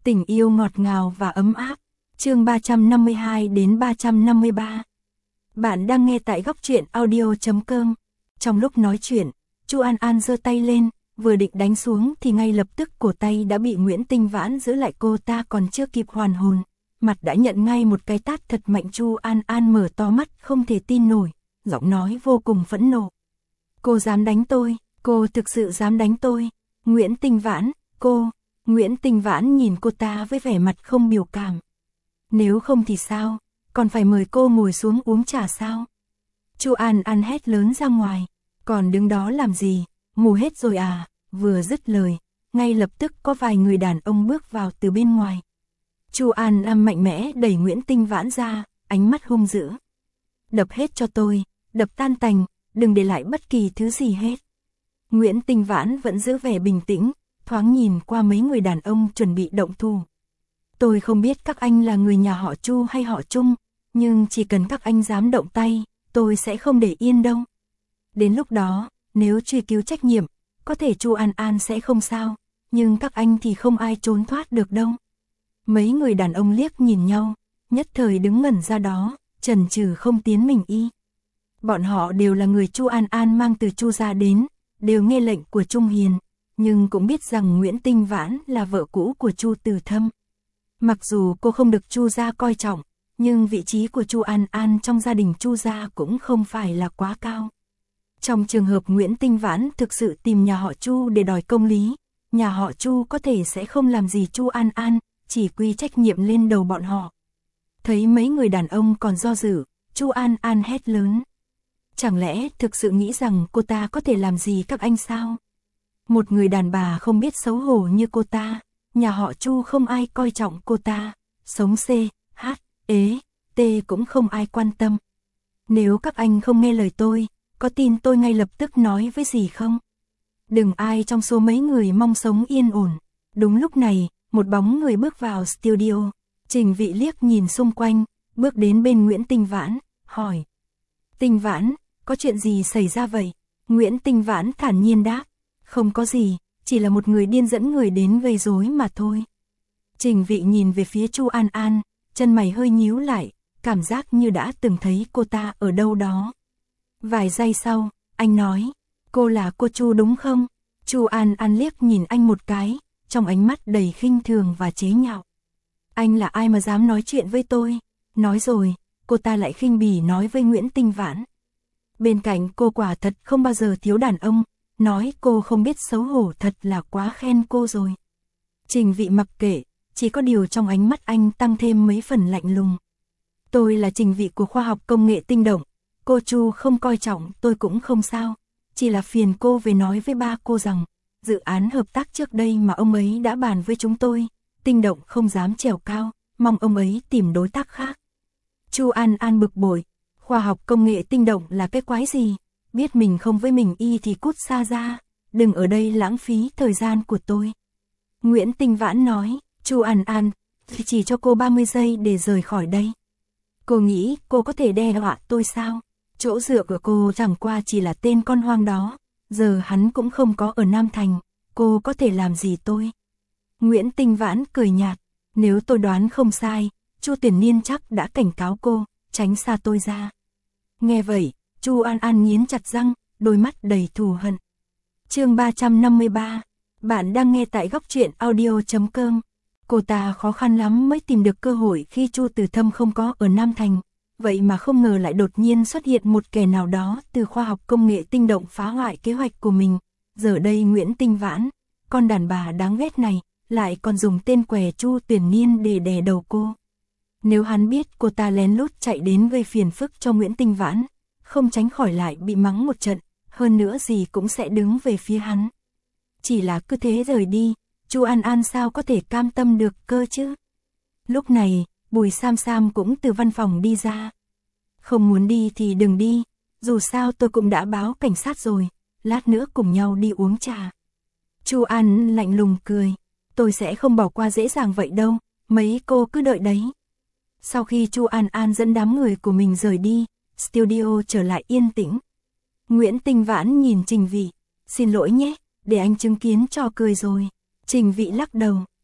Tình yêu ngọt ngào và ấm áp. Chương 352 đến 353. Bạn đang nghe tại góc truyện audio.com. Trong lúc nói chuyện, Chu An An giơ tay lên, vừa định đánh xuống thì ngay lập tức cổ tay đã bị Nguyễn Tinh Vãn giữ lại, cô ta còn chưa kịp hoàn hồn, mặt đã nhận ngay một cái tát thật mạnh. Chu An An mở to mắt không thể tin nổi, giọng nói vô cùng phẫn nộ. Cô dám đánh tôi, cô thực sự dám đánh tôi. Nguyễn Tinh Vãn, cô. Nguyễn Tinh Vãn nhìn cô ta với vẻ mặt không biểu cảm. Nếu không thì sao, còn phải mời cô ngồi xuống uống trà sao? Chu An An hét lớn ra ngoài, còn đứng đó làm gì, mù hết rồi à? Vừa dứt lời, ngay lập tức có vài người đàn ông bước vào từ bên ngoài. Chu An An mạnh mẽ đẩy Nguyễn Tinh Vãn ra, ánh mắt hung dữ. Đập hết cho tôi, đập tan tành, đừng để lại bất kỳ thứ gì hết. Nguyễn Tinh Vãn vẫn giữ vẻ bình tĩnh, thoáng nhìn qua mấy người đàn ông chuẩn bị động thủ. Tôi không biết các anh là người nhà họ Chu hay họ Trung, nhưng chỉ cần các anh dám động tay, tôi sẽ không để yên đâu. Đến lúc đó, nếu truy cứu trách nhiệm, có thể Chu An An sẽ không sao, nhưng các anh thì không ai trốn thoát được đâu. Mấy người đàn ông liếc nhìn nhau, nhất thời đứng ngẩn ra đó, chần chừ không tiến mình y. Bọn họ đều là người Chu An An mang từ Chu gia đến, đều nghe lệnh của Trung Hiền, nhưng cũng biết rằng Nguyễn Tinh Vãn là vợ cũ của Chu Từ Thâm. Mặc dù cô không được Chu gia coi trọng, nhưng vị trí của Chu An An trong gia đình Chu gia cũng không phải là quá cao. Trong trường hợp Nguyễn Tinh Vãn thực sự tìm nhà họ Chu để đòi công lý, nhà họ Chu có thể sẽ không làm gì Chu An An, chỉ quy trách nhiệm lên đầu bọn họ. Thấy mấy người đàn ông còn do dự, Chu An An hét lớn. Chẳng lẽ thực sự nghĩ rằng cô ta có thể làm gì các anh sao? Một người đàn bà không biết xấu hổ như cô ta, nhà họ Chu không ai coi trọng cô ta, sống C, H, ế, T cũng không ai quan tâm. Nếu các anh không nghe lời tôi, có tin tôi ngay lập tức nói với gì không? Đừng ai trong số mấy người mong sống yên ổn. Đúng lúc này, một bóng người bước vào studio. Trình Vị liếc nhìn xung quanh, bước đến bên Nguyễn Tinh Vãn, hỏi. Tinh Vãn, có chuyện gì xảy ra vậy? Nguyễn Tinh Vãn thản nhiên đáp. Không có gì, chỉ là một người điên dẫn người đến gây rối mà thôi. Trình Vị nhìn về phía Chu An An, chân mày hơi nhíu lại, cảm giác như đã từng thấy cô ta ở đâu đó. Vài giây sau, anh nói, cô là cô Chu đúng không? Chu An An liếc nhìn anh một cái, trong ánh mắt đầy khinh thường và chế nhạo. Anh là ai mà dám nói chuyện với tôi? Nói rồi, cô ta lại khinh bỉ nói với Nguyễn Tinh Vãn. Bên cạnh cô quả thật không bao giờ thiếu đàn ông, nói cô không biết xấu hổ thật là quá khen cô rồi. Trình Vị mặc kệ, chỉ có điều trong ánh mắt anh tăng thêm mấy phần lạnh lùng. Tôi là Trình Vị của khoa học công nghệ tinh động, cô Chu không coi trọng tôi cũng không sao, chỉ là phiền cô về nói với ba cô rằng, dự án hợp tác trước đây mà ông ấy đã bàn với chúng tôi, tinh động không dám trèo cao, mong ông ấy tìm đối tác khác. Chu An An bực bội, khoa học công nghệ tinh động là cái quái gì, biết mình không với mình y thì cút xa ra, đừng ở đây lãng phí thời gian của tôi. Nguyễn Tinh Vãn nói, Chu An An, chỉ cho cô 30 giây để rời khỏi đây. Cô nghĩ cô có thể đe dọa tôi sao? Chỗ dựa của cô chẳng qua chỉ là tên con hoang đó, giờ hắn cũng không có ở Nam Thành, cô có thể làm gì tôi? Nguyễn Tinh Vãn cười nhạt, nếu tôi đoán không sai, Chu Tuyển Niên chắc đã cảnh cáo cô, tránh xa tôi ra. Nghe vậy, Chu An An nghiến chặt răng, đôi mắt đầy thù hận. Chương 353, bạn đang nghe tại góc truyện audio.com. Cô ta khó khăn lắm mới tìm được cơ hội khi Chu Từ Thâm không có ở Nam Thành, vậy mà không ngờ lại đột nhiên xuất hiện một kẻ nào đó từ khoa học công nghệ tinh động phá hoại kế hoạch của mình. Giờ đây Nguyễn Tinh Vãn, con đàn bà đáng ghét này, lại còn dùng tên què Chu Tuyển Niên để đè đầu cô. Nếu hắn biết cô ta lén lút chạy đến gây phiền phức cho Nguyễn Tinh Vãn, không tránh khỏi lại bị mắng một trận, hơn nữa gì cũng sẽ đứng về phía hắn. Chỉ là cứ thế rời đi, Chu An An sao có thể cam tâm được cơ chứ? Lúc này, Bùi Sam Sam cũng từ văn phòng đi ra. Không muốn đi thì đừng đi, dù sao tôi cũng đã báo cảnh sát rồi, lát nữa cùng nhau đi uống trà. Chu An lạnh lùng cười, tôi sẽ không bỏ qua dễ dàng vậy đâu, mấy cô cứ đợi đấy. Sau khi Chu An An dẫn đám người của mình rời đi, studio trở lại yên tĩnh. Nguyễn Tinh Vãn nhìn Trình Vị, xin lỗi nhé, để anh chứng kiến trò cười rồi. Trình Vị lắc đầu,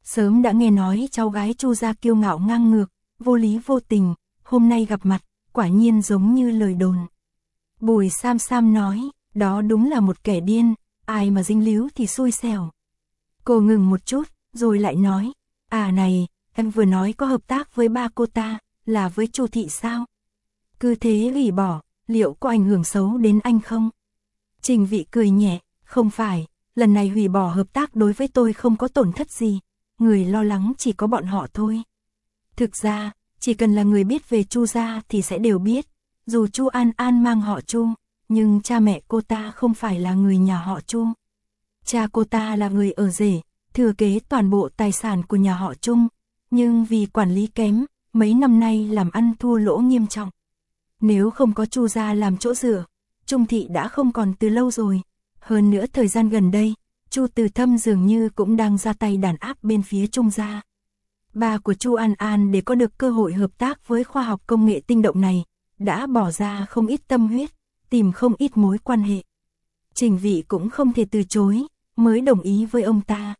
Sớm đã nghe nói cháu gái Chu gia kiêu ngạo ngang ngược, vô lý vô tình, hôm nay gặp mặt, quả nhiên giống như lời đồn. Bùi Sam Sam nói, đó đúng là một kẻ điên, ai mà dính líu thì xui xẻo. Cô ngừng một chút, rồi lại nói, à này, em vừa nói có hợp tác với ba cô ta, là với Chu thị sao? Cứ thế hủy bỏ, liệu có ảnh hưởng xấu đến anh không? Trình Vị cười nhẹ, không phải, lần này hủy bỏ hợp tác đối với tôi không có tổn thất gì, người lo lắng chỉ có bọn họ thôi. Thực ra, chỉ cần là người biết về Chu gia thì sẽ đều biết, dù Chu An An mang họ Chu, nhưng cha mẹ cô ta không phải là người nhà họ Chu. Cha cô ta là người ở rể, thừa kế toàn bộ tài sản của nhà họ Trung, nhưng vì quản lý kém, mấy năm nay làm ăn thua lỗ nghiêm trọng. Nếu không có Chu gia làm chỗ dựa, Trung thị đã không còn từ lâu rồi. Hơn nữa thời gian gần đây, Chu Từ Thâm dường như cũng đang ra tay đàn áp bên phía Trung gia. Ba của Chu An An để có được cơ hội hợp tác với khoa học công nghệ tinh động này, đã bỏ ra không ít tâm huyết, tìm không ít mối quan hệ. Trình Vị cũng không thể từ chối, mới đồng ý với ông ta.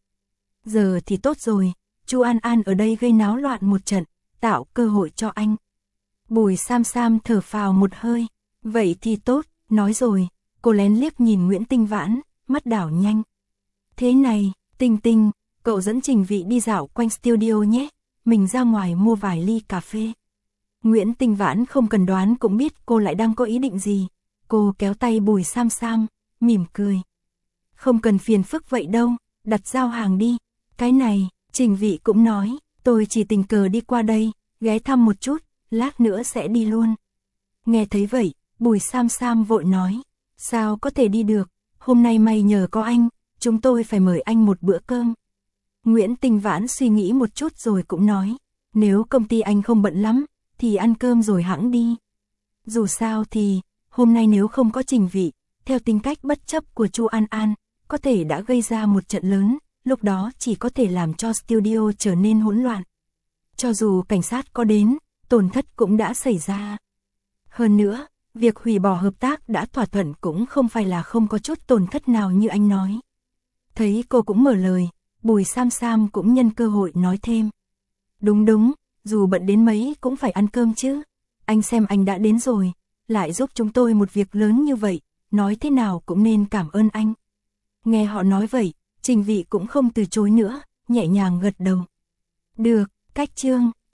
Giờ thì tốt rồi, Chu An An ở đây gây náo loạn một trận, tạo cơ hội cho anh. Bùi Sam Sam thở phào một hơi, vậy thì tốt, nói rồi, cô lén liếc nhìn Nguyễn Tinh Vãn, mắt đảo nhanh. Thế này, Tinh Tinh, cậu dẫn Trình Vị đi dạo quanh studio nhé, mình ra ngoài mua vài ly cà phê. Nguyễn Tinh Vãn không cần đoán cũng biết cô lại đang có ý định gì, cô kéo tay Bùi Sam Sam, mỉm cười. Không cần phiền phức vậy đâu, đặt giao hàng đi. Cái này, Trình Vị cũng nói, tôi chỉ tình cờ đi qua đây, ghé thăm một chút, lát nữa sẽ đi luôn. Nghe thấy vậy, Bùi Sam Sam vội nói, sao có thể đi được, hôm nay may nhờ có anh, chúng tôi phải mời anh một bữa cơm. Nguyễn Tinh Vãn suy nghĩ một chút rồi cũng nói, nếu công ty anh không bận lắm, thì ăn cơm rồi hẵng đi. Dù sao thì, hôm nay nếu không có Trình Vị, theo tính cách bất chấp của Chu An An, có thể đã gây ra một trận lớn, lúc đó chỉ có thể làm cho studio trở nên hỗn loạn. Cho dù cảnh sát có đến, tổn thất cũng đã xảy ra. Hơn nữa, việc hủy bỏ hợp tác đã thỏa thuận cũng không phải là không có chút tổn thất nào như anh nói. Thấy cô cũng mở lời, Bùi Sam Sam cũng nhân cơ hội nói thêm. Đúng, dù bận đến mấy cũng phải ăn cơm chứ. Anh xem anh đã đến rồi, lại giúp chúng tôi một việc lớn như vậy, nói thế nào cũng nên cảm ơn anh. Nghe họ nói vậy, Trình Vị cũng không từ chối nữa, nhẹ nhàng gật đầu. Được, cách chương.